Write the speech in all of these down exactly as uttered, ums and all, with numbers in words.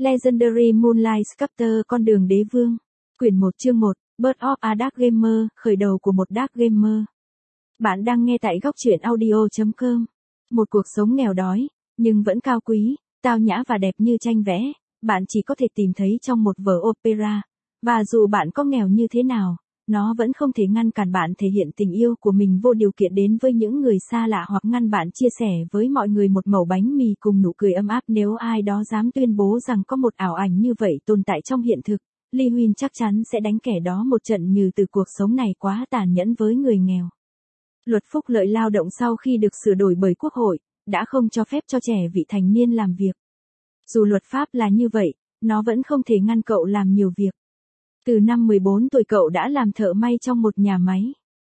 Legendary Moonlight Sculptor con đường đế vương. Quyển một chương một, Birth of a Dark Gamer, khởi đầu của một Dark Gamer. Bạn đang nghe tại góc truyện audio chấm com. Một cuộc sống nghèo đói, nhưng vẫn cao quý, tao nhã và đẹp như tranh vẽ, bạn chỉ có thể tìm thấy trong một vở opera. Và dù bạn có nghèo như thế nào, nó vẫn không thể ngăn cản bạn thể hiện tình yêu của mình vô điều kiện đến với những người xa lạ hoặc ngăn bạn chia sẻ với mọi người một mẩu bánh mì cùng nụ cười ấm áp. Nếu ai đó dám tuyên bố rằng có một ảo ảnh như vậy tồn tại trong hiện thực, Lee Huynh chắc chắn sẽ đánh kẻ đó một trận như từ cuộc sống này quá tàn nhẫn với người nghèo. Luật phúc lợi lao động sau khi được sửa đổi bởi Quốc hội, đã không cho phép cho trẻ vị thành niên làm việc. Dù luật pháp là như vậy, nó vẫn không thể ngăn cậu làm nhiều việc. Từ năm mười bốn tuổi cậu đã làm thợ may trong một nhà máy.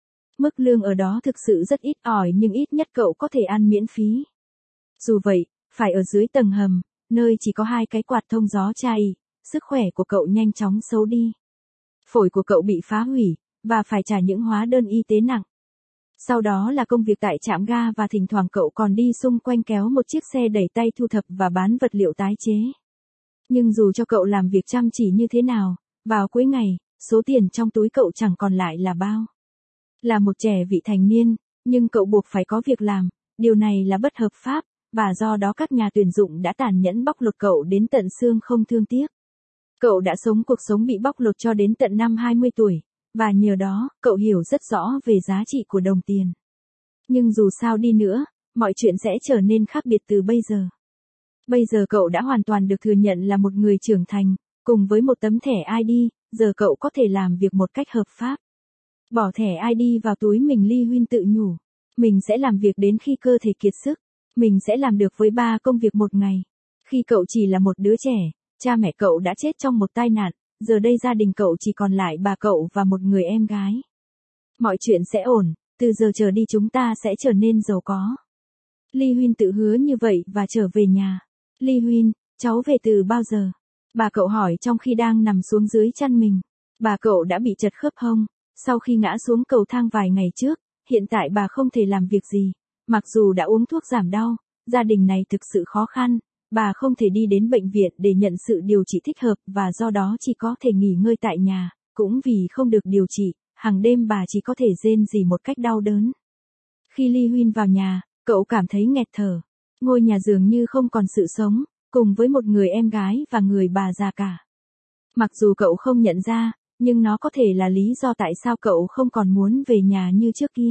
Mức lương ở đó thực sự rất ít ỏi nhưng ít nhất cậu có thể ăn miễn phí. Dù vậy, phải ở dưới tầng hầm, nơi chỉ có hai cái quạt thông gió chai, sức khỏe của cậu nhanh chóng xấu đi. Phổi của cậu bị phá hủy, và phải trả những hóa đơn y tế nặng. Sau đó là công việc tại trạm ga và thỉnh thoảng cậu còn đi xung quanh kéo một chiếc xe đẩy tay thu thập và bán vật liệu tái chế. Nhưng dù cho cậu làm việc chăm chỉ như thế nào, vào cuối ngày, số tiền trong túi cậu chẳng còn lại là bao. Là một trẻ vị thành niên, nhưng cậu buộc phải có việc làm, điều này là bất hợp pháp, và do đó các nhà tuyển dụng đã tàn nhẫn bóc lột cậu đến tận xương không thương tiếc. Cậu đã sống cuộc sống bị bóc lột cho đến tận năm hai mươi tuổi, và nhờ đó, cậu hiểu rất rõ về giá trị của đồng tiền. Nhưng dù sao đi nữa, mọi chuyện sẽ trở nên khác biệt từ bây giờ. Bây giờ cậu đã hoàn toàn được thừa nhận là một người trưởng thành. Cùng với một tấm thẻ i đê, giờ cậu có thể làm việc một cách hợp pháp. Bỏ thẻ i đê vào túi mình, Lee Huynh tự nhủ. Mình sẽ làm việc đến khi cơ thể kiệt sức. Mình sẽ làm được với ba công việc một ngày. Khi cậu chỉ là một đứa trẻ, cha mẹ cậu đã chết trong một tai nạn, giờ đây gia đình cậu chỉ còn lại bà cậu và một người em gái. Mọi chuyện sẽ ổn, từ giờ trở đi chúng ta sẽ trở nên giàu có. Lee Huynh tự hứa như vậy và trở về nhà. Lee Huynh, cháu về từ bao giờ? Bà cậu hỏi trong khi đang nằm xuống dưới chăn mình. Bà cậu đã bị trật khớp hông, sau khi ngã xuống cầu thang vài ngày trước, hiện tại bà không thể làm việc gì. Mặc dù đã uống thuốc giảm đau, gia đình này thực sự khó khăn, bà không thể đi đến bệnh viện để nhận sự điều trị thích hợp và do đó chỉ có thể nghỉ ngơi tại nhà, cũng vì không được điều trị, hàng đêm bà chỉ có thể rên rỉ một cách đau đớn. Khi Lee Huynh vào nhà, cậu cảm thấy nghẹt thở. Ngôi nhà dường như không còn sự sống, cùng với một người em gái và người bà già cả. Mặc dù cậu không nhận ra, nhưng nó có thể là lý do tại sao cậu không còn muốn về nhà như trước kia.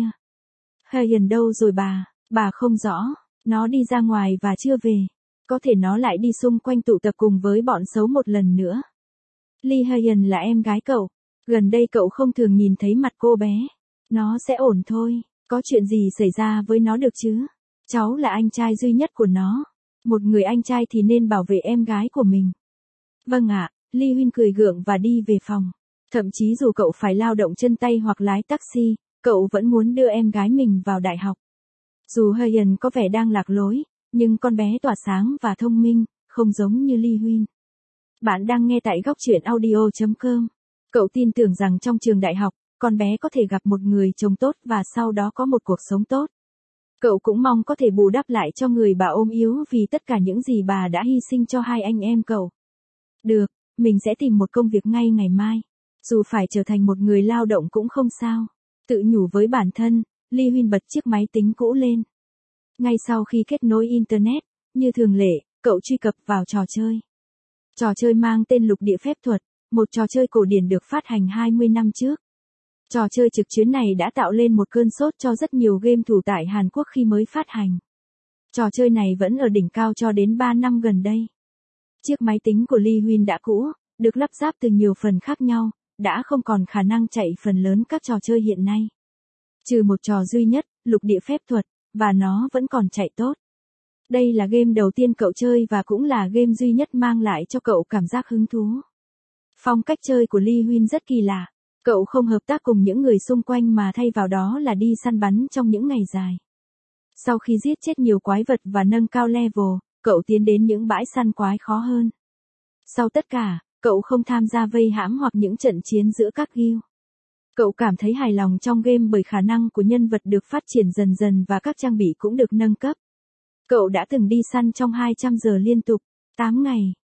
Hayen đâu rồi bà? Bà không rõ, nó đi ra ngoài và chưa về. Có thể nó lại đi xung quanh tụ tập cùng với bọn xấu một lần nữa. Lee Hayen là em gái cậu. Gần đây cậu không thường nhìn thấy mặt cô bé. Nó sẽ ổn thôi, có chuyện gì xảy ra với nó được chứ? Cháu là anh trai duy nhất của nó. Một người anh trai thì nên bảo vệ em gái của mình. Vâng ạ, Lee Huynh cười gượng và đi về phòng. Thậm chí dù cậu phải lao động chân tay hoặc lái taxi, cậu vẫn muốn đưa em gái mình vào đại học. Dù Hayen có vẻ đang lạc lối, nhưng con bé tỏa sáng và thông minh, không giống như Lee Huynh. Bạn đang nghe tại góc truyện audio chấm com. Cậu tin tưởng rằng trong trường đại học, con bé có thể gặp một người chồng tốt và sau đó có một cuộc sống tốt. Cậu cũng mong có thể bù đắp lại cho người bà ôm yếu vì tất cả những gì bà đã hy sinh cho hai anh em cậu. Được, mình sẽ tìm một công việc ngay ngày mai. Dù phải trở thành một người lao động cũng không sao. Tự nhủ với bản thân, Lee Huynh bật chiếc máy tính cũ lên. Ngay sau khi kết nối Internet, như thường lệ, cậu truy cập vào trò chơi. Trò chơi mang tên Lục Địa Phép Thuật, một trò chơi cổ điển được phát hành hai mươi năm trước. Trò chơi trực tuyến này đã tạo lên một cơn sốt cho rất nhiều game thủ tại Hàn Quốc khi mới phát hành. Trò chơi này vẫn ở đỉnh cao cho đến ba năm gần đây. Chiếc máy tính của Lee Huynh đã cũ, được lắp ráp từ nhiều phần khác nhau, đã không còn khả năng chạy phần lớn các trò chơi hiện nay. Trừ một trò duy nhất, Lục Địa Phép Thuật, và nó vẫn còn chạy tốt. Đây là game đầu tiên cậu chơi và cũng là game duy nhất mang lại cho cậu cảm giác hứng thú. Phong cách chơi của Lee Huynh rất kỳ lạ. Cậu không hợp tác cùng những người xung quanh mà thay vào đó là đi săn bắn trong những ngày dài. Sau khi giết chết nhiều quái vật và nâng cao level, cậu tiến đến những bãi săn quái khó hơn. Sau tất cả, cậu không tham gia vây hãm hoặc những trận chiến giữa các guild. Cậu cảm thấy hài lòng trong game bởi khả năng của nhân vật được phát triển dần dần và các trang bị cũng được nâng cấp. Cậu đã từng đi săn trong hai trăm giờ liên tục, tám ngày,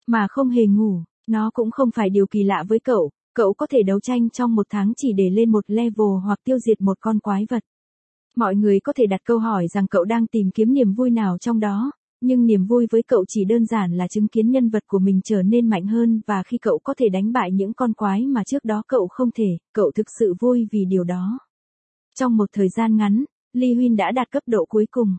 mà không hề ngủ. Nó cũng không phải điều kỳ lạ với cậu, cậu có thể đấu tranh trong một tháng chỉ để lên một level hoặc tiêu diệt một con quái vật. Mọi người có thể đặt câu hỏi rằng cậu đang tìm kiếm niềm vui nào trong đó, nhưng niềm vui với cậu chỉ đơn giản là chứng kiến nhân vật của mình trở nên mạnh hơn và khi cậu có thể đánh bại những con quái mà trước đó cậu không thể, cậu thực sự vui vì điều đó. Trong một thời gian ngắn, Lee Huynh đã đạt cấp độ cuối cùng.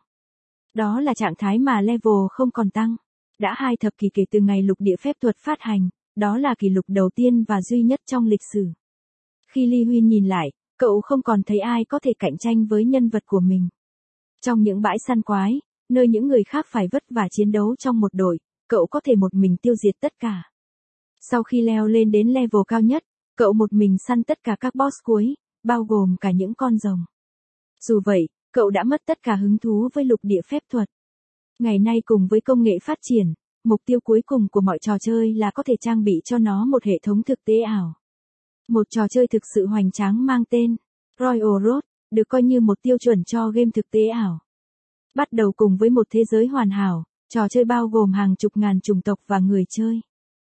Đó là trạng thái mà level không còn tăng. Đã hai thập kỷ kể từ ngày lục địa phép thuật phát hành, đó là kỷ lục đầu tiên và duy nhất trong lịch sử. Khi Lee Huynh nhìn lại, cậu không còn thấy ai có thể cạnh tranh với nhân vật của mình. Trong những bãi săn quái, nơi những người khác phải vất vả chiến đấu trong một đội, cậu có thể một mình tiêu diệt tất cả. Sau khi leo lên đến level cao nhất, cậu một mình săn tất cả các boss cuối, bao gồm cả những con rồng. Dù vậy, cậu đã mất tất cả hứng thú với lục địa phép thuật. Ngày nay cùng với công nghệ phát triển, mục tiêu cuối cùng của mọi trò chơi là có thể trang bị cho nó một hệ thống thực tế ảo. Một trò chơi thực sự hoành tráng mang tên Royal Road, được coi như một tiêu chuẩn cho game thực tế ảo. Bắt đầu cùng với một thế giới hoàn hảo, trò chơi bao gồm hàng chục ngàn chủng tộc và người chơi.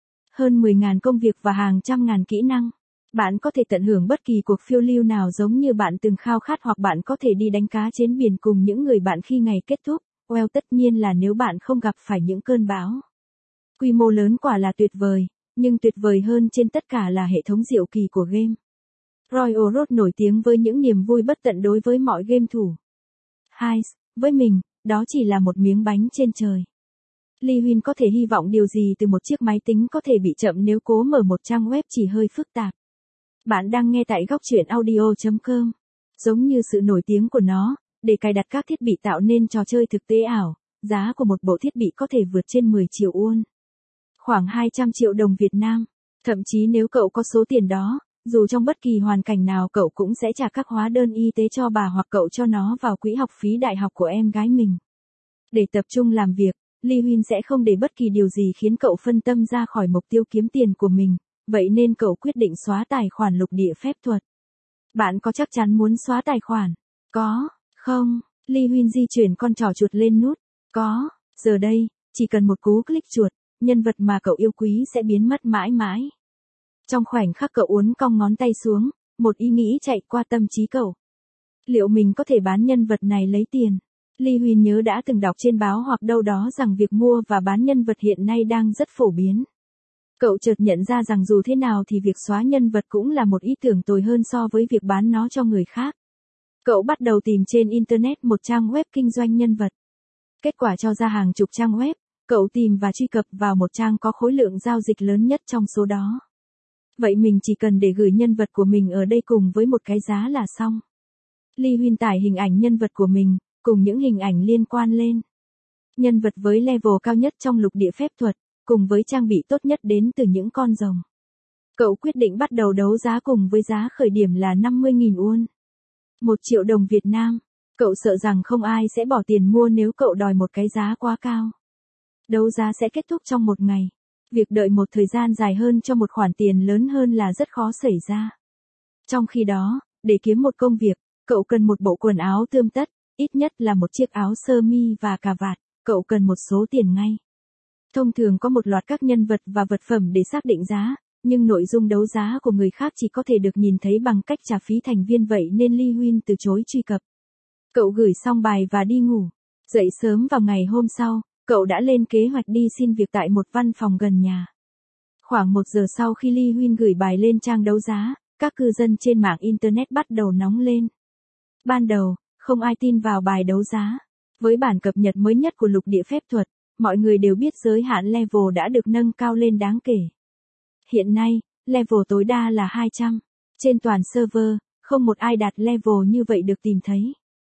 Hơn mười nghìn công việc và hàng trăm ngàn kỹ năng. Bạn có thể tận hưởng bất kỳ cuộc phiêu lưu nào giống như bạn từng khao khát hoặc bạn có thể đi đánh cá trên biển cùng những người bạn khi ngày kết thúc. Well, tất nhiên là nếu bạn không gặp phải những cơn bão. Quy mô lớn quả là tuyệt vời, nhưng tuyệt vời hơn trên tất cả là hệ thống diệu kỳ của game. Royal Road nổi tiếng với những niềm vui bất tận đối với mọi game thủ. Hai, với mình, đó chỉ là một miếng bánh trên trời. Lee Huynh có thể hy vọng điều gì từ một chiếc máy tính có thể bị chậm nếu cố mở một trang web chỉ hơi phức tạp. Bạn đang nghe tại góc truyện audio chấm com. Giống như sự nổi tiếng của nó, để cài đặt các thiết bị tạo nên trò chơi thực tế ảo, giá của một bộ thiết bị có thể vượt trên mười triệu won. Khoảng hai trăm triệu đồng Việt Nam. Thậm chí nếu cậu có số tiền đó, dù trong bất kỳ hoàn cảnh nào cậu cũng sẽ trả các hóa đơn y tế cho bà hoặc cậu cho nó vào quỹ học phí đại học của em gái mình. Để tập trung làm việc, Lee Huynh sẽ không để bất kỳ điều gì khiến cậu phân tâm ra khỏi mục tiêu kiếm tiền của mình, vậy nên cậu quyết định xóa tài khoản lục địa phép thuật. Bạn có chắc chắn muốn xóa tài khoản? Có, không? Lee Huynh di chuyển con trỏ chuột lên nút. Có, giờ đây, chỉ cần một cú click chuột, nhân vật mà cậu yêu quý sẽ biến mất mãi mãi. Trong khoảnh khắc cậu uốn cong ngón tay xuống, một ý nghĩ chạy qua tâm trí cậu. Liệu mình có thể bán nhân vật này lấy tiền? Lee Huynh nhớ đã từng đọc trên báo hoặc đâu đó rằng việc mua và bán nhân vật hiện nay đang rất phổ biến. Cậu chợt nhận ra rằng dù thế nào thì việc xóa nhân vật cũng là một ý tưởng tồi hơn so với việc bán nó cho người khác. Cậu bắt đầu tìm trên Internet một trang web kinh doanh nhân vật. Kết quả cho ra hàng chục trang web, cậu tìm và truy cập vào một trang có khối lượng giao dịch lớn nhất trong số đó. Vậy mình chỉ cần để gửi nhân vật của mình ở đây cùng với một cái giá là xong. Lee Huynh tải hình ảnh nhân vật của mình, cùng những hình ảnh liên quan lên. Nhân vật với level cao nhất trong lục địa phép thuật, cùng với trang bị tốt nhất đến từ những con rồng. Cậu quyết định bắt đầu đấu giá cùng với giá khởi điểm là năm mươi nghìn won. Một triệu đồng Việt Nam. Cậu sợ rằng không ai sẽ bỏ tiền mua nếu cậu đòi một cái giá quá cao. Đấu giá sẽ kết thúc trong một ngày. Việc đợi một thời gian dài hơn cho một khoản tiền lớn hơn là rất khó xảy ra. Trong khi đó, để kiếm một công việc, cậu cần một bộ quần áo tươm tất, ít nhất là một chiếc áo sơ mi và cà vạt, cậu cần một số tiền ngay. Thông thường có một loạt các nhân vật và vật phẩm để xác định giá, nhưng nội dung đấu giá của người khác chỉ có thể được nhìn thấy bằng cách trả phí thành viên vậy nên Lee Huynh từ chối truy cập. Cậu gửi xong bài và đi ngủ. Dậy sớm vào ngày hôm sau, cậu đã lên kế hoạch đi xin việc tại một văn phòng gần nhà. Khoảng một giờ sau khi Lee Huynh gửi bài lên trang đấu giá, các cư dân trên mạng Internet bắt đầu nóng lên. Ban đầu, không ai tin vào bài đấu giá. Với bản cập nhật mới nhất của lục địa phép thuật, mọi người đều biết giới hạn level đã được nâng cao lên đáng kể. Hiện nay, level tối đa là hai trăm. Trên toàn server, không một ai đạt level như vậy được tìm thấy.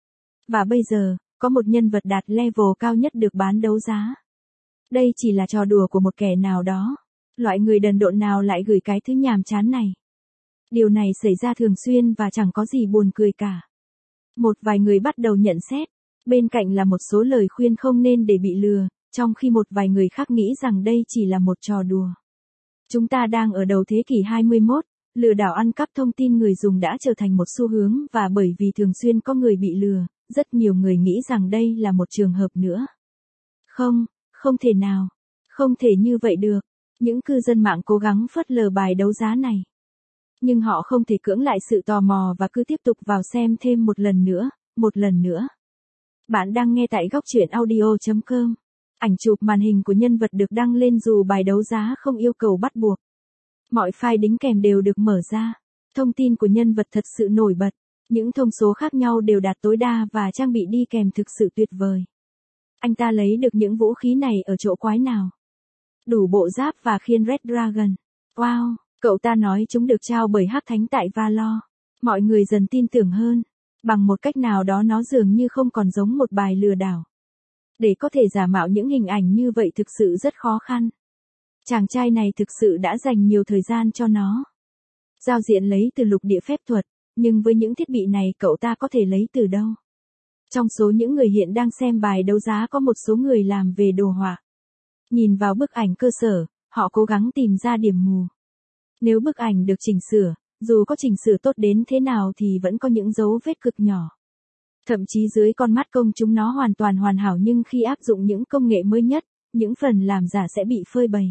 Và bây giờ, có một nhân vật đạt level cao nhất được bán đấu giá. Đây chỉ là trò đùa của một kẻ nào đó. Loại người đần độn nào lại gửi cái thứ nhàm chán này. Điều này xảy ra thường xuyên và chẳng có gì buồn cười cả. Một vài người bắt đầu nhận xét. Bên cạnh là một số lời khuyên không nên để bị lừa, trong khi một vài người khác nghĩ rằng đây chỉ là một trò đùa. Chúng ta đang ở đầu thế kỷ hai mươi mốt, lừa đảo ăn cắp thông tin người dùng đã trở thành một xu hướng và bởi vì thường xuyên có người bị lừa, rất nhiều người nghĩ rằng đây là một trường hợp nữa. Không, không thể nào. Không thể như vậy được. Những cư dân mạng cố gắng phớt lờ bài đấu giá này. Nhưng họ không thể cưỡng lại sự tò mò và cứ tiếp tục vào xem thêm một lần nữa, một lần nữa. Bạn đang nghe tại góc truyện audio chấm com. Ảnh chụp màn hình của nhân vật được đăng lên dù bài đấu giá không yêu cầu bắt buộc. Mọi file đính kèm đều được mở ra. Thông tin của nhân vật thật sự nổi bật. Những thông số khác nhau đều đạt tối đa và trang bị đi kèm thực sự tuyệt vời. Anh ta lấy được những vũ khí này ở chỗ quái nào? Đủ bộ giáp và khiên Red Dragon. Wow, cậu ta nói chúng được trao bởi Hắc Thánh tại Valor. Mọi người dần tin tưởng hơn. Bằng một cách nào đó nó dường như không còn giống một bài lừa đảo. Để có thể giả mạo những hình ảnh như vậy thực sự rất khó khăn. Chàng trai này thực sự đã dành nhiều thời gian cho nó. Giao diện lấy từ lục địa phép thuật, nhưng với những thiết bị này cậu ta có thể lấy từ đâu? Trong số những người hiện đang xem bài đấu giá có một số người làm về đồ họa. Nhìn vào bức ảnh cơ sở, họ cố gắng tìm ra điểm mù. Nếu bức ảnh được chỉnh sửa, dù có chỉnh sửa tốt đến thế nào thì vẫn có những dấu vết cực nhỏ. Thậm chí dưới con mắt công chúng nó hoàn toàn hoàn hảo, nhưng khi áp dụng những công nghệ mới nhất, những phần làm giả sẽ bị phơi bày.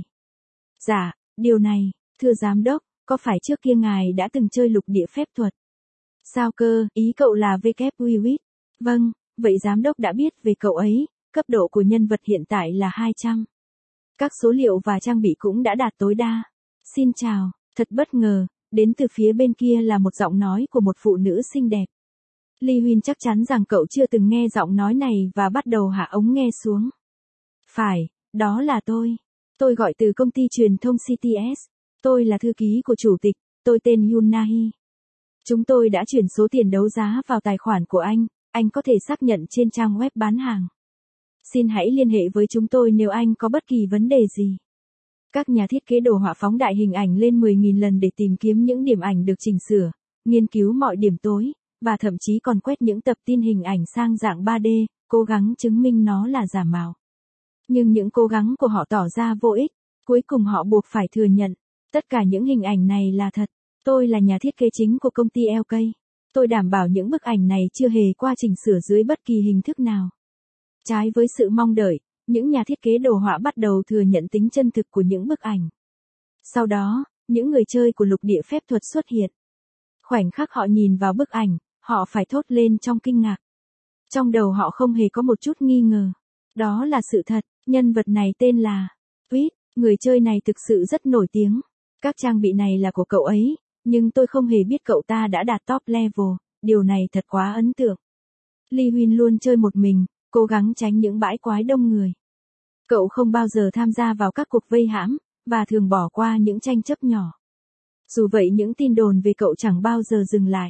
Dạ, điều này, thưa giám đốc, có phải trước kia ngài đã từng chơi lục địa phép thuật? Sao cơ, ý cậu là vê kép Wiwit? Vâng, vậy giám đốc đã biết về cậu ấy, cấp độ của nhân vật hiện tại là hai trăm. Các số liệu và trang bị cũng đã đạt tối đa. Xin chào, thật bất ngờ, đến từ phía bên kia là một giọng nói của một phụ nữ xinh đẹp. Lee Huyên chắc chắn rằng cậu chưa từng nghe giọng nói này và bắt đầu hạ ống nghe xuống. Phải, đó là tôi. Tôi gọi từ công ty truyền thông xê tê ét. Tôi là thư ký của chủ tịch, tôi tên Yoon Nahi. Chúng tôi đã chuyển số tiền đấu giá vào tài khoản của anh, anh có thể xác nhận trên trang web bán hàng. Xin hãy liên hệ với chúng tôi nếu anh có bất kỳ vấn đề gì. Các nhà thiết kế đồ họa phóng đại hình ảnh lên mười nghìn lần để tìm kiếm những điểm ảnh được chỉnh sửa, nghiên cứu mọi điểm tối, và thậm chí còn quét những tập tin hình ảnh sang dạng ba D, cố gắng chứng minh nó là giả mạo. Nhưng những cố gắng của họ tỏ ra vô ích, cuối cùng họ buộc phải thừa nhận, tất cả những hình ảnh này là thật. Tôi là nhà thiết kế chính của công ty lờ ca. Tôi đảm bảo những bức ảnh này chưa hề qua chỉnh sửa dưới bất kỳ hình thức nào. Trái với sự mong đợi, những nhà thiết kế đồ họa bắt đầu thừa nhận tính chân thực của những bức ảnh. Sau đó, những người chơi của lục địa phép thuật xuất hiện. Khoảnh khắc họ nhìn vào bức ảnh, họ phải thốt lên trong kinh ngạc. Trong đầu họ không hề có một chút nghi ngờ. Đó là sự thật, nhân vật này tên là Tweet, người chơi này thực sự rất nổi tiếng. Các trang bị này là của cậu ấy, nhưng tôi không hề biết cậu ta đã đạt top level, điều này thật quá ấn tượng. Lee Huyên luôn chơi một mình, cố gắng tránh những bãi quái đông người. Cậu không bao giờ tham gia vào các cuộc vây hãm, và thường bỏ qua những tranh chấp nhỏ. Dù vậy những tin đồn về cậu chẳng bao giờ dừng lại.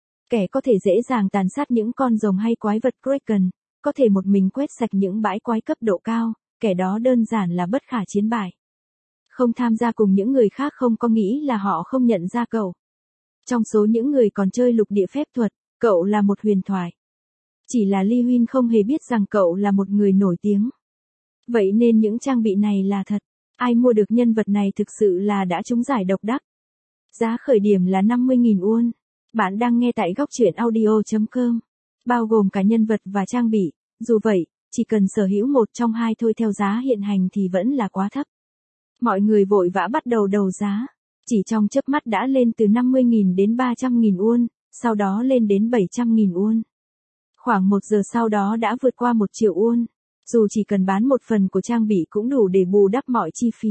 Kẻ có thể dễ dàng tàn sát những con rồng hay quái vật Kraken, có thể một mình quét sạch những bãi quái cấp độ cao, kẻ đó đơn giản là bất khả chiến bại. Không tham gia cùng những người khác không có nghĩ là họ không nhận ra cậu. Trong số những người còn chơi lục địa phép thuật, cậu là một huyền thoại. Chỉ là Lee Huyên không hề biết rằng cậu là một người nổi tiếng. Vậy nên những trang bị này là thật. Ai mua được nhân vật này thực sự là đã trúng giải độc đắc. Giá khởi điểm là năm mươi nghìn won. Bạn đang nghe tại góc truyện audio chấm com. Bao gồm cả nhân vật và trang bị. Dù vậy, chỉ cần sở hữu một trong hai thôi theo giá hiện hành thì vẫn là quá thấp. Mọi người vội vã bắt đầu đấu giá. Chỉ trong chớp mắt đã lên từ năm mươi nghìn đến ba trăm nghìn won, sau đó lên đến bảy trăm nghìn won. Khoảng một giờ sau đó đã vượt qua một triệu won. Dù chỉ cần bán một phần của trang bị cũng đủ để bù đắp mọi chi phí.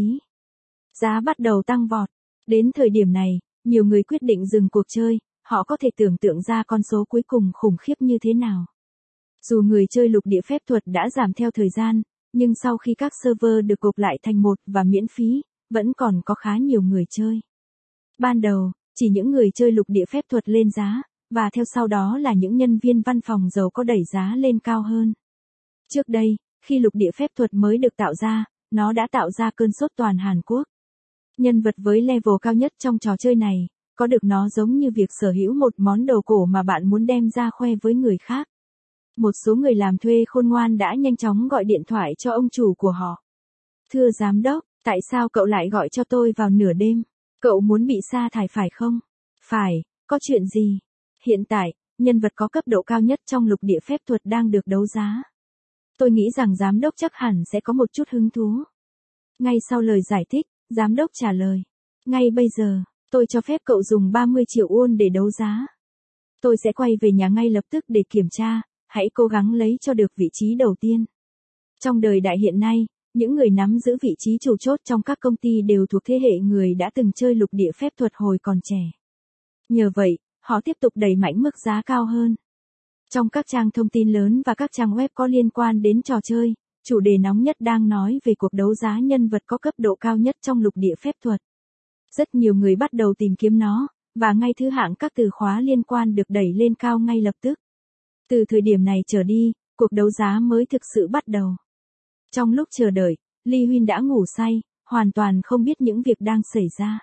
Giá bắt đầu tăng vọt. Đến thời điểm này, nhiều người quyết định dừng cuộc chơi, họ có thể tưởng tượng ra con số cuối cùng khủng khiếp như thế nào. Dù người chơi lục địa phép thuật đã giảm theo thời gian, nhưng sau khi các server được gộp lại thành một và miễn phí, vẫn còn có khá nhiều người chơi. Ban đầu, chỉ những người chơi lục địa phép thuật lên giá, và theo sau đó là những nhân viên văn phòng giàu có đẩy giá lên cao hơn. Trước đây, khi lục địa phép thuật mới được tạo ra, nó đã tạo ra cơn sốt toàn Hàn Quốc. Nhân vật với level cao nhất trong trò chơi này, có được nó giống như việc sở hữu một món đồ cổ mà bạn muốn đem ra khoe với người khác. Một số người làm thuê khôn ngoan đã nhanh chóng gọi điện thoại cho ông chủ của họ. Thưa giám đốc, tại sao cậu lại gọi cho tôi vào nửa đêm? Cậu muốn bị sa thải phải không? Phải, có chuyện gì? Hiện tại, nhân vật có cấp độ cao nhất trong lục địa phép thuật đang được đấu giá. Tôi nghĩ rằng giám đốc chắc hẳn sẽ có một chút hứng thú. Ngay sau lời giải thích, giám đốc trả lời. Ngay bây giờ, tôi cho phép cậu dùng ba mươi triệu won để đấu giá. Tôi sẽ quay về nhà ngay lập tức để kiểm tra, hãy cố gắng lấy cho được vị trí đầu tiên. Trong đời đại hiện nay, những người nắm giữ vị trí chủ chốt trong các công ty đều thuộc thế hệ người đã từng chơi lục địa phép thuật hồi còn trẻ. Nhờ vậy, họ tiếp tục đẩy mạnh mức giá cao hơn. Trong các trang thông tin lớn và các trang web có liên quan đến trò chơi, chủ đề nóng nhất đang nói về cuộc đấu giá nhân vật có cấp độ cao nhất trong lục địa phép thuật. Rất nhiều người bắt đầu tìm kiếm nó, và ngay thứ hạng các từ khóa liên quan được đẩy lên cao ngay lập tức. Từ thời điểm này trở đi, cuộc đấu giá mới thực sự bắt đầu. Trong lúc chờ đợi, Lee Huynh đã ngủ say, hoàn toàn không biết những việc đang xảy ra.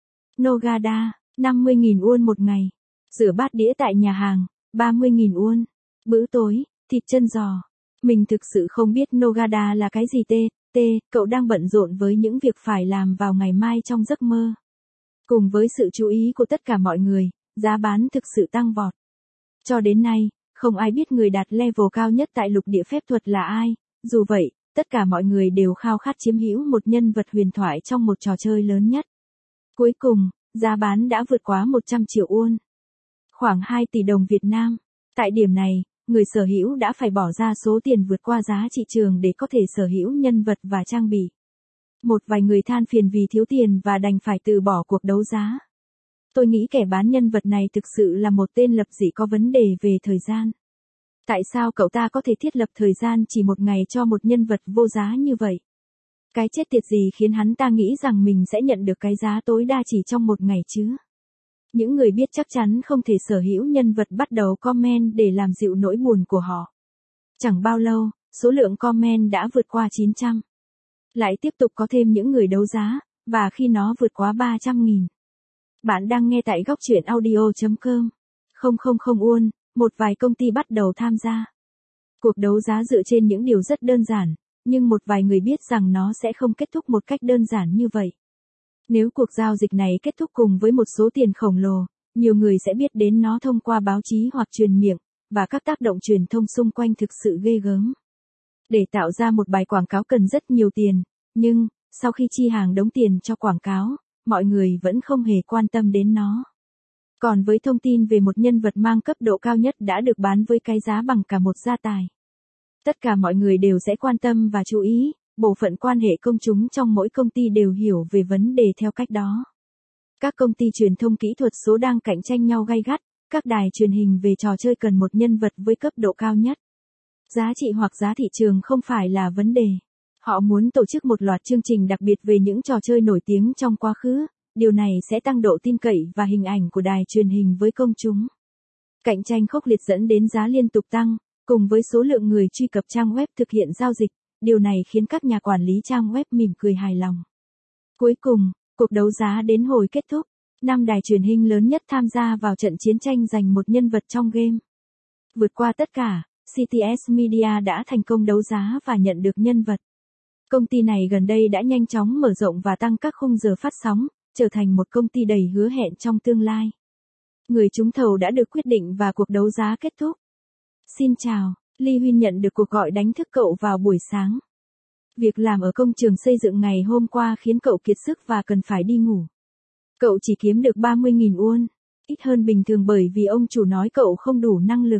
Nogada, năm mươi nghìn won một ngày. Rửa bát đĩa tại nhà hàng, ba mươi nghìn won. Bữa tối, thịt chân giò. Mình thực sự không biết Nogada là cái gì tê, tê, cậu đang bận rộn với những việc phải làm vào ngày mai trong giấc mơ. Cùng với sự chú ý của tất cả mọi người, giá bán thực sự tăng vọt. Cho đến nay, không ai biết người đạt level cao nhất tại lục địa phép thuật là ai, dù vậy, tất cả mọi người đều khao khát chiếm hữu một nhân vật huyền thoại trong một trò chơi lớn nhất. Cuối cùng, giá bán đã vượt quá một trăm triệu won. Khoảng hai tỷ đồng Việt Nam. Tại điểm này, người sở hữu đã phải bỏ ra số tiền vượt qua giá thị trường để có thể sở hữu nhân vật và trang bị. Một vài người than phiền vì thiếu tiền và đành phải từ bỏ cuộc đấu giá. Tôi nghĩ kẻ bán nhân vật này thực sự là một tên lập dị có vấn đề về thời gian. Tại sao cậu ta có thể thiết lập thời gian chỉ một ngày cho một nhân vật vô giá như vậy? Cái chết tiệt gì khiến hắn ta nghĩ rằng mình sẽ nhận được cái giá tối đa chỉ trong một ngày chứ? Những người biết chắc chắn không thể sở hữu nhân vật bắt đầu comment để làm dịu nỗi buồn của họ. Chẳng bao lâu, số lượng comment đã vượt qua chín trăm. Lại tiếp tục có thêm những người đấu giá, và khi nó vượt quá ba trăm nghìn. Bạn đang nghe tại góc truyện audio chấm com. Không không không won, một vài công ty bắt đầu tham gia. Cuộc đấu giá dựa trên những điều rất đơn giản, nhưng một vài người biết rằng nó sẽ không kết thúc một cách đơn giản như vậy. Nếu cuộc giao dịch này kết thúc cùng với một số tiền khổng lồ, nhiều người sẽ biết đến nó thông qua báo chí hoặc truyền miệng, và các tác động truyền thông xung quanh thực sự ghê gớm. Để tạo ra một bài quảng cáo cần rất nhiều tiền, nhưng, sau khi chi hàng đống tiền cho quảng cáo, mọi người vẫn không hề quan tâm đến nó. Còn với thông tin về một nhân vật mang cấp độ cao nhất đã được bán với cái giá bằng cả một gia tài, tất cả mọi người đều sẽ quan tâm và chú ý, bộ phận quan hệ công chúng trong mỗi công ty đều hiểu về vấn đề theo cách đó. Các công ty truyền thông kỹ thuật số đang cạnh tranh nhau gay gắt, các đài truyền hình về trò chơi cần một nhân vật với cấp độ cao nhất. Giá trị hoặc giá thị trường không phải là vấn đề. Họ muốn tổ chức một loạt chương trình đặc biệt về những trò chơi nổi tiếng trong quá khứ, điều này sẽ tăng độ tin cậy và hình ảnh của đài truyền hình với công chúng. Cạnh tranh khốc liệt dẫn đến giá liên tục tăng, cùng với số lượng người truy cập trang web thực hiện giao dịch, điều này khiến các nhà quản lý trang web mỉm cười hài lòng. Cuối cùng, cuộc đấu giá đến hồi kết thúc, năm đài truyền hình lớn nhất tham gia vào trận chiến tranh giành một nhân vật trong game. Vượt qua tất cả, xê tê ét Media đã thành công đấu giá và nhận được nhân vật. Công ty này gần đây đã nhanh chóng mở rộng và tăng các khung giờ phát sóng, trở thành một công ty đầy hứa hẹn trong tương lai. Người trúng thầu đã được quyết định và cuộc đấu giá kết thúc. Xin chào, Lee Huynh nhận được cuộc gọi đánh thức cậu vào buổi sáng. Việc làm ở công trường xây dựng ngày hôm qua khiến cậu kiệt sức và cần phải đi ngủ. Cậu chỉ kiếm được ba mươi nghìn won, ít hơn bình thường bởi vì ông chủ nói cậu không đủ năng lực.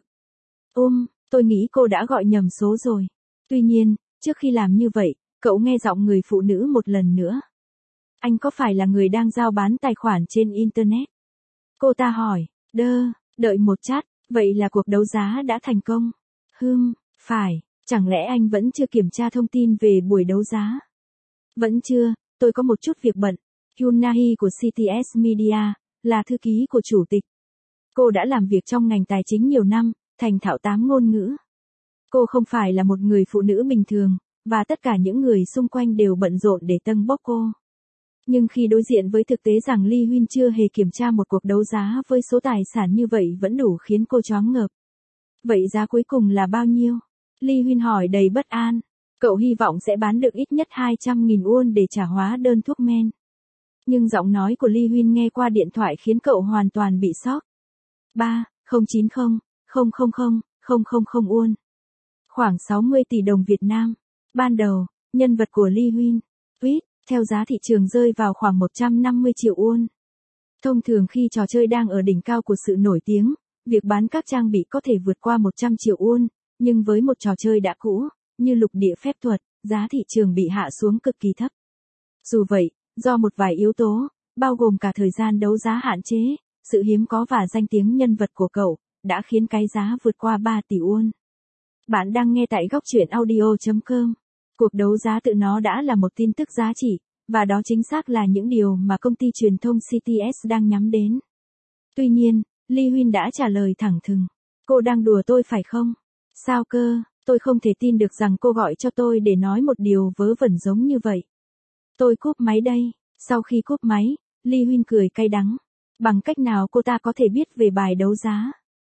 Ôm, tôi nghĩ cô đã gọi nhầm số rồi. Tuy nhiên, trước khi làm như vậy, cậu nghe giọng người phụ nữ một lần nữa. Anh có phải là người đang giao bán tài khoản trên Internet? Cô ta hỏi, đơ, đợi một chát, vậy là cuộc đấu giá đã thành công. Hừm, phải, chẳng lẽ anh vẫn chưa kiểm tra thông tin về buổi đấu giá? Vẫn chưa, tôi có một chút việc bận. Yunahi của xê tê ét Media, là thư ký của chủ tịch. Cô đã làm việc trong ngành tài chính nhiều năm, thành thạo tám ngôn ngữ. Cô không phải là một người phụ nữ bình thường, và tất cả những người xung quanh đều bận rộn để tâng bốc cô. Nhưng khi đối diện với thực tế rằng Lee Huynh chưa hề kiểm tra một cuộc đấu giá với số tài sản như vậy vẫn đủ khiến cô choáng ngợp. Vậy giá cuối cùng là bao nhiêu? Lee Huynh hỏi đầy bất an. Cậu hy vọng sẽ bán được ít nhất hai trăm nghìn won để trả hóa đơn thuốc men. Nhưng giọng nói của Lee Huynh nghe qua điện thoại khiến cậu hoàn toàn bị sốc. ba, không chín không, không không không, không không không won. Khoảng sáu mươi tỷ đồng Việt Nam. Ban đầu, nhân vật của Lee Huynh, tweet, theo giá thị trường rơi vào khoảng một trăm năm mươi triệu won. Thông thường khi trò chơi đang ở đỉnh cao của sự nổi tiếng, việc bán các trang bị có thể vượt qua một trăm triệu won, nhưng với một trò chơi đã cũ, như lục địa phép thuật, giá thị trường bị hạ xuống cực kỳ thấp. Dù vậy, do một vài yếu tố, bao gồm cả thời gian đấu giá hạn chế, sự hiếm có và danh tiếng nhân vật của cậu, đã khiến cái giá vượt qua ba tỷ won. Bạn đang nghe tại góc truyện audio chấm com. Cuộc đấu giá tự nó đã là một tin tức giá trị, và đó chính xác là những điều mà công ty truyền thông xê tê ét đang nhắm đến. Tuy nhiên, Lee Huynh đã trả lời thẳng thừng. Cô đang đùa tôi phải không? Sao cơ, tôi không thể tin được rằng cô gọi cho tôi để nói một điều vớ vẩn giống như vậy. Tôi cúp máy đây. Sau khi cúp máy, Lee Huynh cười cay đắng. Bằng cách nào cô ta có thể biết về bài đấu giá?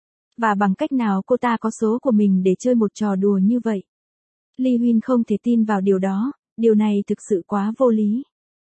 Và bằng cách nào cô ta có số của mình để chơi một trò đùa như vậy? Lee Huynh không thể tin vào điều đó, điều này thực sự quá vô lý.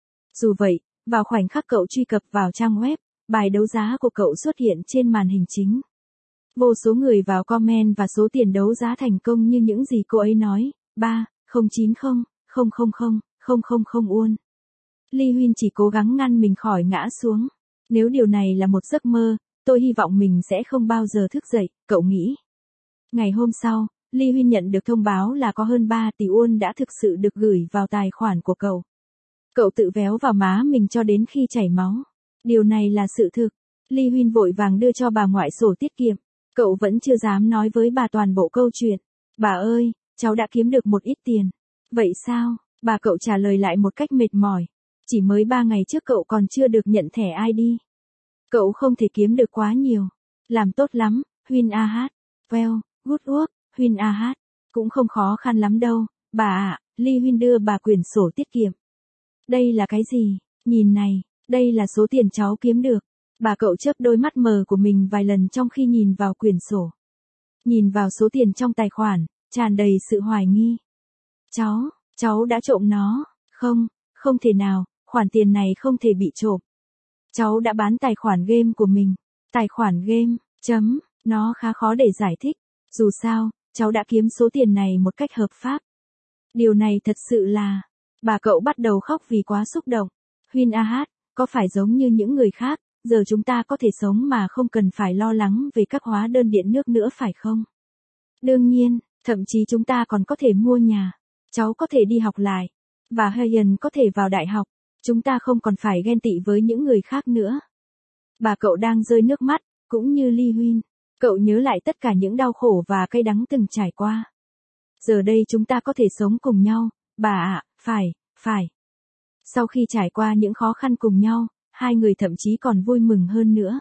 Dù vậy, vào khoảnh khắc cậu truy cập vào trang web, bài đấu giá của cậu xuất hiện trên màn hình chính. Vô số người vào comment và số tiền đấu giá thành công như những gì cô ấy nói, ba không chín không không không không không không không won. Lee Huynh chỉ cố gắng ngăn mình khỏi ngã xuống. Nếu điều này là một giấc mơ, tôi hy vọng mình sẽ không bao giờ thức dậy, cậu nghĩ. Ngày hôm sau, Lee Huynh nhận được thông báo là có hơn ba tỷ won đã thực sự được gửi vào tài khoản của cậu. Cậu tự véo vào má mình cho đến khi chảy máu. Điều này là sự thực. Lee Huynh vội vàng đưa cho bà ngoại sổ tiết kiệm. Cậu vẫn chưa dám nói với bà toàn bộ câu chuyện. Bà ơi, cháu đã kiếm được một ít tiền. Vậy sao? Bà cậu trả lời lại một cách mệt mỏi. Chỉ mới ba ngày trước cậu còn chưa được nhận thẻ i đê. Cậu không thể kiếm được quá nhiều. Làm tốt lắm, Huynh a hát. Well, good work, Huynh a hát. Cũng không khó khăn lắm đâu, bà ạ. À, Lee Huynh đưa bà quyển sổ tiết kiệm. Đây là cái gì? Nhìn này, đây là số tiền cháu kiếm được. Bà cậu chớp đôi mắt mờ của mình vài lần trong khi nhìn vào quyển sổ. Nhìn vào số tiền trong tài khoản, tràn đầy sự hoài nghi. Cháu, cháu đã trộm nó. Không, không thể nào, khoản tiền này không thể bị trộm. Cháu đã bán tài khoản game của mình. Tài khoản game, chấm, nó khá khó để giải thích. Dù sao, cháu đã kiếm số tiền này một cách hợp pháp. Điều này thật sự là... Bà cậu bắt đầu khóc vì quá xúc động. Huynh a hát, có phải giống như những người khác, giờ chúng ta có thể sống mà không cần phải lo lắng về các hóa đơn điện nước nữa phải không? Đương nhiên, thậm chí chúng ta còn có thể mua nhà. Cháu có thể đi học lại. Và Hayen có thể vào đại học. Chúng ta không còn phải ghen tị với những người khác nữa. Bà cậu đang rơi nước mắt, cũng như Lee Huynh. Cậu nhớ lại tất cả những đau khổ và cay đắng từng trải qua. Giờ đây chúng ta có thể sống cùng nhau, bà ạ, à, phải, phải. Sau khi trải qua những khó khăn cùng nhau, hai người thậm chí còn vui mừng hơn nữa.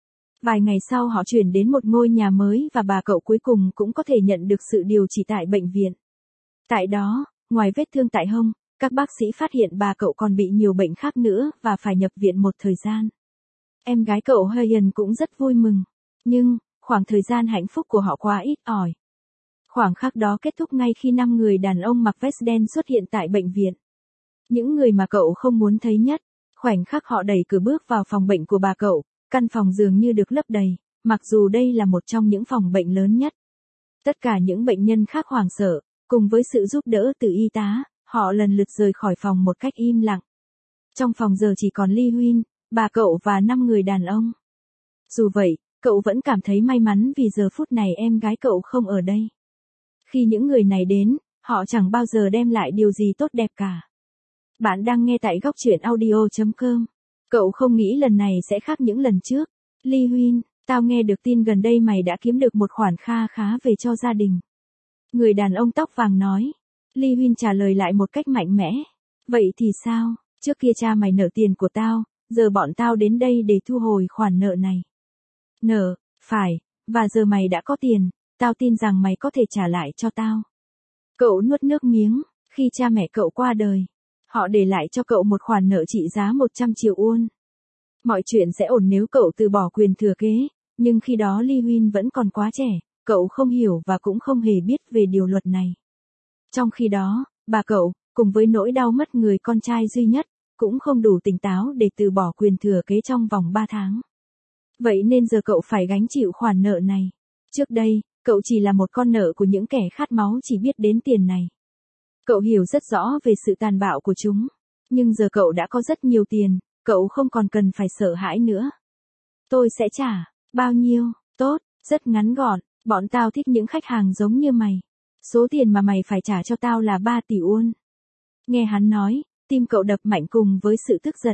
Vài ngày sau họ chuyển đến một ngôi nhà mới và bà cậu cuối cùng cũng có thể nhận được sự điều trị tại bệnh viện. Tại đó, ngoài vết thương tại hông, các bác sĩ phát hiện bà cậu còn bị nhiều bệnh khác nữa và phải nhập viện một thời gian. Em gái cậu Hayen cũng rất vui mừng. Nhưng, khoảng thời gian hạnh phúc của họ quá ít ỏi. Khoảng khắc đó kết thúc ngay khi năm người đàn ông mặc vest đen xuất hiện tại bệnh viện. Những người mà cậu không muốn thấy nhất. Khoảnh khắc họ đẩy cửa bước vào phòng bệnh của bà cậu, căn phòng dường như được lấp đầy, mặc dù đây là một trong những phòng bệnh lớn nhất. Tất cả những bệnh nhân khác hoảng sợ, cùng với sự giúp đỡ từ y tá, họ lần lượt rời khỏi phòng một cách im lặng. Trong phòng giờ chỉ còn Lee Huynh, bà cậu và năm người đàn ông. Dù vậy, cậu vẫn cảm thấy may mắn vì giờ phút này em gái cậu không ở đây. Khi những người này đến, họ chẳng bao giờ đem lại điều gì tốt đẹp cả. Bạn đang nghe tại góc truyện audio chấm com. Cậu không nghĩ lần này sẽ khác những lần trước. Lee Huynh, tao nghe được tin gần đây mày đã kiếm được một khoản kha khá về cho gia đình. Người đàn ông tóc vàng nói. Lee Huynh trả lời lại một cách mạnh mẽ. Vậy thì sao, trước kia cha mày nợ tiền của tao, giờ bọn tao đến đây để thu hồi khoản nợ này. Nợ, phải, và giờ mày đã có tiền, tao tin rằng mày có thể trả lại cho tao. Cậu nuốt nước miếng, khi cha mẹ cậu qua đời. Họ để lại cho cậu một khoản nợ trị giá một trăm triệu won. Mọi chuyện sẽ ổn nếu cậu từ bỏ quyền thừa kế, nhưng khi đó Lee Huynh vẫn còn quá trẻ, cậu không hiểu và cũng không hề biết về điều luật này. Trong khi đó, bà cậu, cùng với nỗi đau mất người con trai duy nhất, cũng không đủ tỉnh táo để từ bỏ quyền thừa kế trong vòng ba tháng. Vậy nên giờ cậu phải gánh chịu khoản nợ này. Trước đây, cậu chỉ là một con nợ của những kẻ khát máu chỉ biết đến tiền này. Cậu hiểu rất rõ về sự tàn bạo của chúng. Nhưng giờ cậu đã có rất nhiều tiền, cậu không còn cần phải sợ hãi nữa. Tôi sẽ trả. Bao nhiêu? Tốt, rất ngắn gọn, bọn tao thích những khách hàng giống như mày. Số tiền mà mày phải trả cho tao là ba tỷ won. Nghe hắn nói, tim cậu đập mạnh cùng với sự tức giận.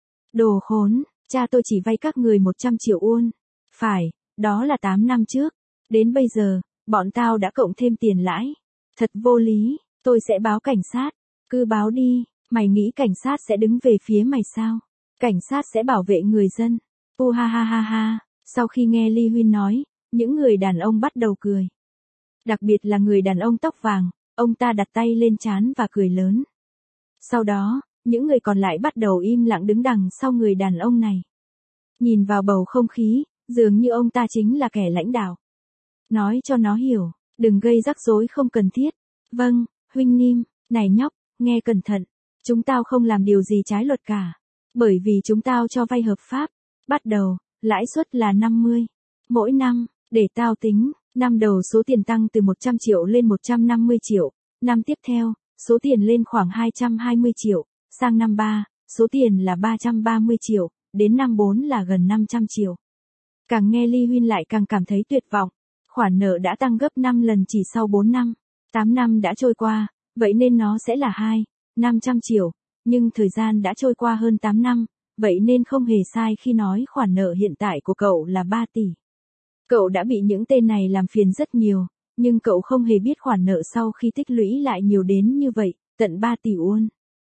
Đồ khốn, cha tôi chỉ vay các người một trăm triệu won. Phải, đó là tám năm trước. Đến bây giờ, bọn tao đã cộng thêm tiền lãi. Thật vô lý, tôi sẽ báo cảnh sát. Cứ báo đi, mày nghĩ cảnh sát sẽ đứng về phía mày sao? Cảnh sát sẽ bảo vệ người dân. Pu ha ha ha ha, sau khi nghe Lee Huynh nói, những người đàn ông bắt đầu cười. Đặc biệt là người đàn ông tóc vàng, ông ta đặt tay lên trán và cười lớn. Sau đó, những người còn lại bắt đầu im lặng đứng đằng sau người đàn ông này. Nhìn vào bầu không khí, dường như ông ta chính là kẻ lãnh đạo. Nói cho nó hiểu, đừng gây rắc rối không cần thiết. Vâng, huynh Nim, này nhóc, nghe cẩn thận. Chúng tao không làm điều gì trái luật cả. Bởi vì chúng tao cho vay hợp pháp. Bắt đầu, lãi suất là năm mươi. Mỗi năm, để tao tính, năm đầu số tiền tăng từ một trăm triệu lên một trăm năm mươi triệu. Năm tiếp theo, số tiền lên khoảng hai trăm hai mươi triệu. Sang năm ba, số tiền là ba trăm ba mươi triệu. Đến năm bốn là gần năm trăm triệu. Càng nghe Lee Huynh lại càng cảm thấy tuyệt vọng. Khoản nợ đã tăng gấp năm lần chỉ sau bốn năm. tám năm đã trôi qua, vậy nên nó sẽ là hai, năm trăm triệu. Nhưng thời gian đã trôi qua hơn tám năm, vậy nên không hề sai khi nói khoản nợ hiện tại của cậu là ba tỷ. Cậu đã bị những tên này làm phiền rất nhiều, nhưng cậu không hề biết khoản nợ sau khi tích lũy lại nhiều đến như vậy, tận ba tỷ won.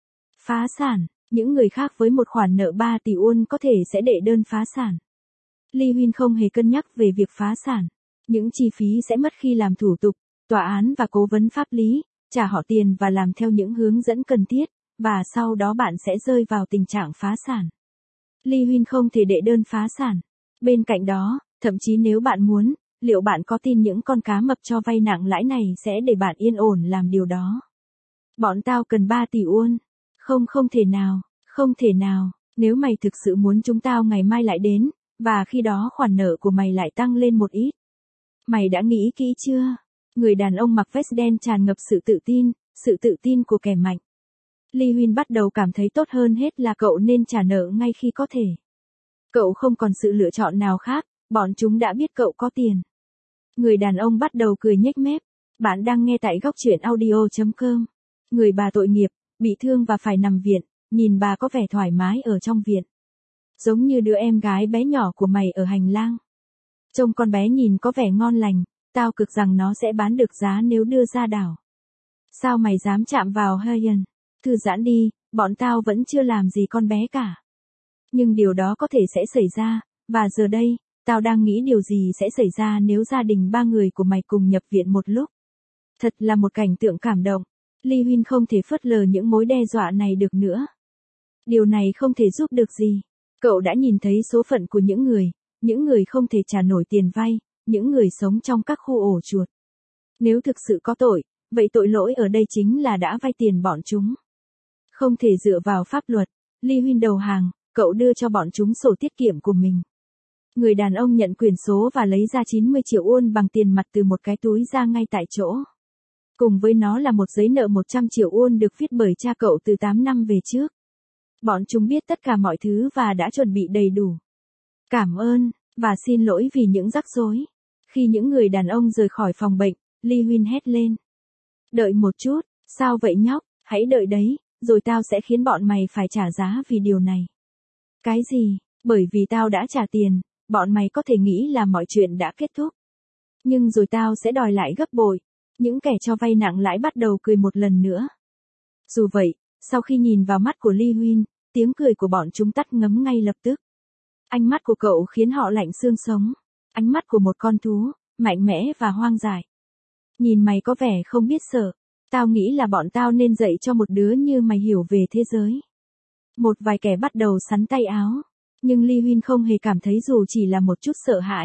Phá sản, những người khác với một khoản nợ ba tỷ won có thể sẽ đệ đơn phá sản. Lee Huynh không hề cân nhắc về việc phá sản. Những chi phí sẽ mất khi làm thủ tục, tòa án và cố vấn pháp lý, trả họ tiền và làm theo những hướng dẫn cần thiết, và sau đó bạn sẽ rơi vào tình trạng phá sản. Lee Huynh không thể đệ đơn phá sản. Bên cạnh đó, thậm chí nếu bạn muốn, liệu bạn có tin những con cá mập cho vay nặng lãi này sẽ để bạn yên ổn làm điều đó? Bọn tao cần ba tỷ won. Không không thể nào, không thể nào, nếu mày thực sự muốn chúng tao ngày mai lại đến, và khi đó khoản nợ của mày lại tăng lên một ít. Mày đã nghĩ kỹ chưa? Người đàn ông mặc vest đen tràn ngập sự tự tin, sự tự tin của kẻ mạnh. Lee Huynh bắt đầu cảm thấy tốt hơn hết là cậu nên trả nợ ngay khi có thể. Cậu không còn sự lựa chọn nào khác, bọn chúng đã biết cậu có tiền. Người đàn ông bắt đầu cười nhếch mép. Bạn đang nghe tại góc truyện audio chấm com. Người bà tội nghiệp, bị thương và phải nằm viện, nhìn bà có vẻ thoải mái ở trong viện. Giống như đứa em gái bé nhỏ của mày ở hành lang. Trông con bé nhìn có vẻ ngon lành, tao cực rằng nó sẽ bán được giá nếu đưa ra đảo. Sao mày dám chạm vào Hyun? Thư giãn đi, bọn tao vẫn chưa làm gì con bé cả. Nhưng điều đó có thể sẽ xảy ra, và giờ đây, tao đang nghĩ điều gì sẽ xảy ra nếu gia đình ba người của mày cùng nhập viện một lúc. Thật là một cảnh tượng cảm động. Lee Huynh không thể phớt lờ những mối đe dọa này được nữa. Điều này không thể giúp được gì. Cậu đã nhìn thấy số phận của những người, những người không thể trả nổi tiền vay, những người sống trong các khu ổ chuột. Nếu thực sự có tội, vậy tội lỗi ở đây chính là đã vay tiền bọn chúng. Không thể dựa vào pháp luật, Lee Huynh đầu hàng, cậu đưa cho bọn chúng sổ tiết kiệm của mình. Người đàn ông nhận quyển số và lấy ra chín mươi triệu won bằng tiền mặt từ một cái túi ra ngay tại chỗ. Cùng với nó là một giấy nợ một trăm triệu won được viết bởi cha cậu từ tám năm về trước. Bọn chúng biết tất cả mọi thứ và đã chuẩn bị đầy đủ. Cảm ơn, và xin lỗi vì những rắc rối. Khi những người đàn ông rời khỏi phòng bệnh, Lee Huynh hét lên. Đợi một chút, sao vậy nhóc, hãy đợi đấy, rồi tao sẽ khiến bọn mày phải trả giá vì điều này. Cái gì? Bởi vì tao đã trả tiền, bọn mày có thể nghĩ là mọi chuyện đã kết thúc. Nhưng rồi tao sẽ đòi lại gấp bội. Những kẻ cho vay nặng lãi bắt đầu cười một lần nữa. Dù vậy, sau khi nhìn vào mắt của Lee Huynh, tiếng cười của bọn chúng tắt ngấm ngay lập tức. Ánh mắt của cậu khiến họ lạnh xương sống. Ánh mắt của một con thú, mạnh mẽ và hoang dại. Nhìn mày có vẻ không biết sợ. Tao nghĩ là bọn tao nên dạy cho một đứa như mày hiểu về thế giới. Một vài kẻ bắt đầu sắn tay áo. Nhưng Lee Huynh không hề cảm thấy dù chỉ là một chút sợ hãi.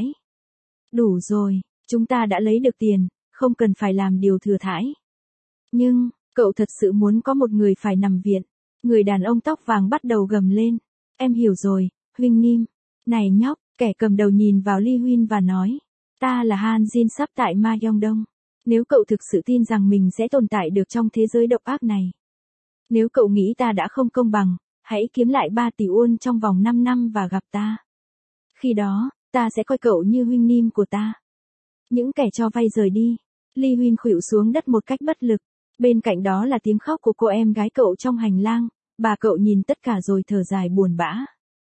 Đủ rồi, chúng ta đã lấy được tiền, không cần phải làm điều thừa thãi. Nhưng, cậu thật sự muốn có một người phải nằm viện. Người đàn ông tóc vàng bắt đầu gầm lên. Em hiểu rồi, Huynh Nim. Này nhóc, kẻ cầm đầu nhìn vào Lee Huynh và nói. Ta là Han Jin sắp tại Ma Yongdong. Nếu cậu thực sự tin rằng mình sẽ tồn tại được trong thế giới độc ác này. Nếu cậu nghĩ ta đã không công bằng, hãy kiếm lại ba tỷ won trong vòng năm năm và gặp ta. Khi đó, ta sẽ coi cậu như huynh nim của ta. Những kẻ cho vay rời đi. Lee Huynh khuỵu xuống đất một cách bất lực. Bên cạnh đó là tiếng khóc của cô em gái cậu trong hành lang. Bà cậu nhìn tất cả rồi thở dài buồn bã.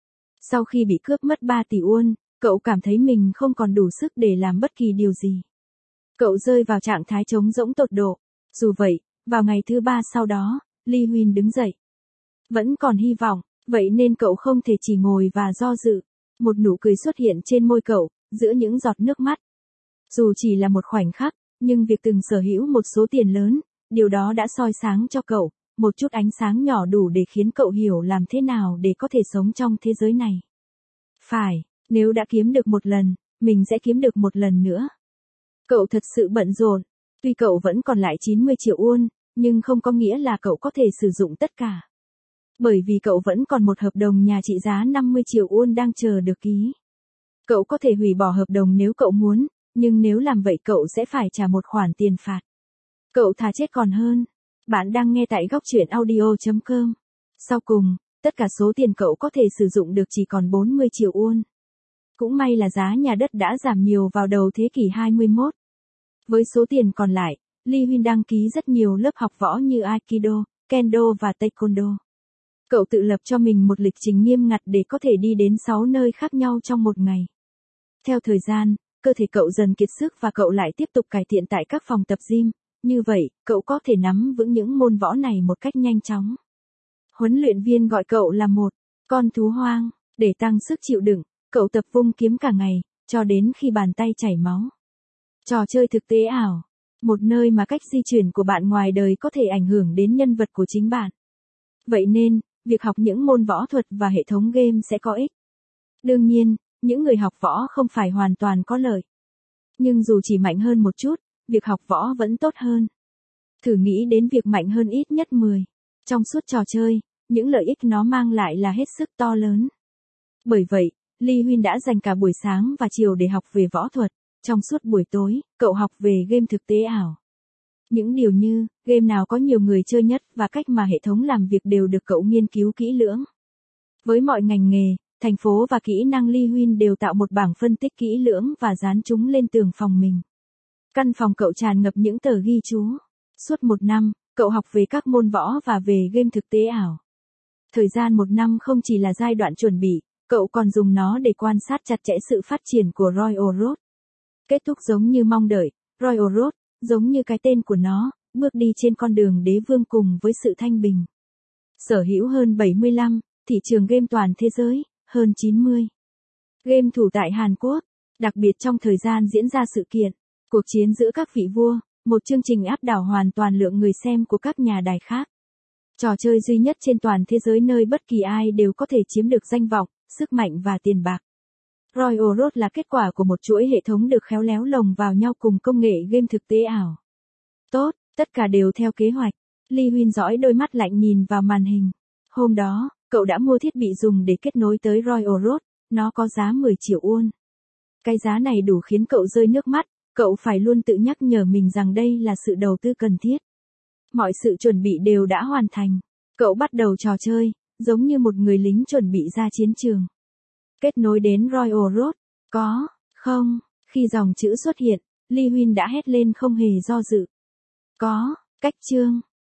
Sau khi bị cướp mất ba tỷ won, cậu cảm thấy mình không còn đủ sức để làm bất kỳ điều gì. Cậu rơi vào trạng thái trống rỗng tột độ. Dù vậy, vào ngày thứ ba sau đó, Lee Huynh đứng dậy. Vẫn còn hy vọng, vậy nên cậu không thể chỉ ngồi và do dự. Một nụ cười xuất hiện trên môi cậu, giữa những giọt nước mắt. Dù chỉ là một khoảnh khắc, nhưng việc từng sở hữu một số tiền lớn, điều đó đã soi sáng cho cậu, một chút ánh sáng nhỏ đủ để khiến cậu hiểu làm thế nào để có thể sống trong thế giới này. Phải, nếu đã kiếm được một lần, mình sẽ kiếm được một lần nữa. Cậu thật sự bận rộn, tuy cậu vẫn còn lại chín mươi triệu won, nhưng không có nghĩa là cậu có thể sử dụng tất cả. Bởi vì cậu vẫn còn một hợp đồng nhà trị giá năm mươi triệu won đang chờ được ký. Cậu có thể hủy bỏ hợp đồng nếu cậu muốn, nhưng nếu làm vậy cậu sẽ phải trả một khoản tiền phạt. Cậu thà chết còn hơn. Bạn đang nghe tại góc truyện audio chấm com. Sau cùng, tất cả số tiền cậu có thể sử dụng được chỉ còn bốn mươi triệu won. Cũng may là giá nhà đất đã giảm nhiều vào đầu thế kỷ hai mươi mốt. Với số tiền còn lại, Lee Huynh đăng ký rất nhiều lớp học võ như Aikido, Kendo và Taekwondo. Cậu tự lập cho mình một lịch trình nghiêm ngặt để có thể đi đến sáu nơi khác nhau trong một ngày. Theo thời gian, cơ thể cậu dần kiệt sức và cậu lại tiếp tục cải thiện tại các phòng tập gym. Như vậy, cậu có thể nắm vững những môn võ này một cách nhanh chóng. Huấn luyện viên gọi cậu là một con thú hoang. Để tăng sức chịu đựng, cậu tập vung kiếm cả ngày, cho đến khi bàn tay chảy máu. Trò chơi thực tế ảo. Một nơi mà cách di chuyển của bạn ngoài đời có thể ảnh hưởng đến nhân vật của chính bạn. Vậy nên, việc học những môn võ thuật và hệ thống game sẽ có ích. Đương nhiên, những người học võ không phải hoàn toàn có lợi. Nhưng dù chỉ mạnh hơn một chút, việc học võ vẫn tốt hơn. Thử nghĩ đến việc mạnh hơn ít nhất mười. Trong suốt trò chơi, những lợi ích nó mang lại là hết sức to lớn. Bởi vậy, Lee Huynh đã dành cả buổi sáng và chiều để học về võ thuật. Trong suốt buổi tối, cậu học về game thực tế ảo. Những điều như, game nào có nhiều người chơi nhất và cách mà hệ thống làm việc đều được cậu nghiên cứu kỹ lưỡng. Với mọi ngành nghề, thành phố và kỹ năng, Lee Huynh đều tạo một bảng phân tích kỹ lưỡng và dán chúng lên tường phòng mình. Căn phòng cậu tràn ngập những tờ ghi chú. Suốt một năm, cậu học về các môn võ và về game thực tế ảo. Thời gian một năm không chỉ là giai đoạn chuẩn bị, cậu còn dùng nó để quan sát chặt chẽ sự phát triển của Royal Road. Kết thúc giống như mong đợi, Royal Road, giống như cái tên của nó, bước đi trên con đường đế vương cùng với sự thanh bình. Sở hữu hơn bảy mươi lăm, thị trường game toàn thế giới, hơn chín mươi. Game thủ tại Hàn Quốc, đặc biệt trong thời gian diễn ra sự kiện, cuộc chiến giữa các vị vua, một chương trình áp đảo hoàn toàn lượng người xem của các nhà đài khác. Trò chơi duy nhất trên toàn thế giới nơi bất kỳ ai đều có thể chiếm được danh vọng, sức mạnh và tiền bạc. Royal Road là kết quả của một chuỗi hệ thống được khéo léo lồng vào nhau cùng công nghệ game thực tế ảo. Tốt, tất cả đều theo kế hoạch. Lee Huynh dõi đôi mắt lạnh nhìn vào màn hình. Hôm đó, cậu đã mua thiết bị dùng để kết nối tới Royal Road, nó có giá mười triệu won. Cái giá này đủ khiến cậu rơi nước mắt, cậu phải luôn tự nhắc nhở mình rằng đây là sự đầu tư cần thiết. Mọi sự chuẩn bị đều đã hoàn thành. Cậu bắt đầu trò chơi, giống như một người lính chuẩn bị ra chiến trường. Kết nối đến Royal Road, có, không, khi dòng chữ xuất hiện, Lee Huynh đã hét lên không hề do dự. Có, cách chương.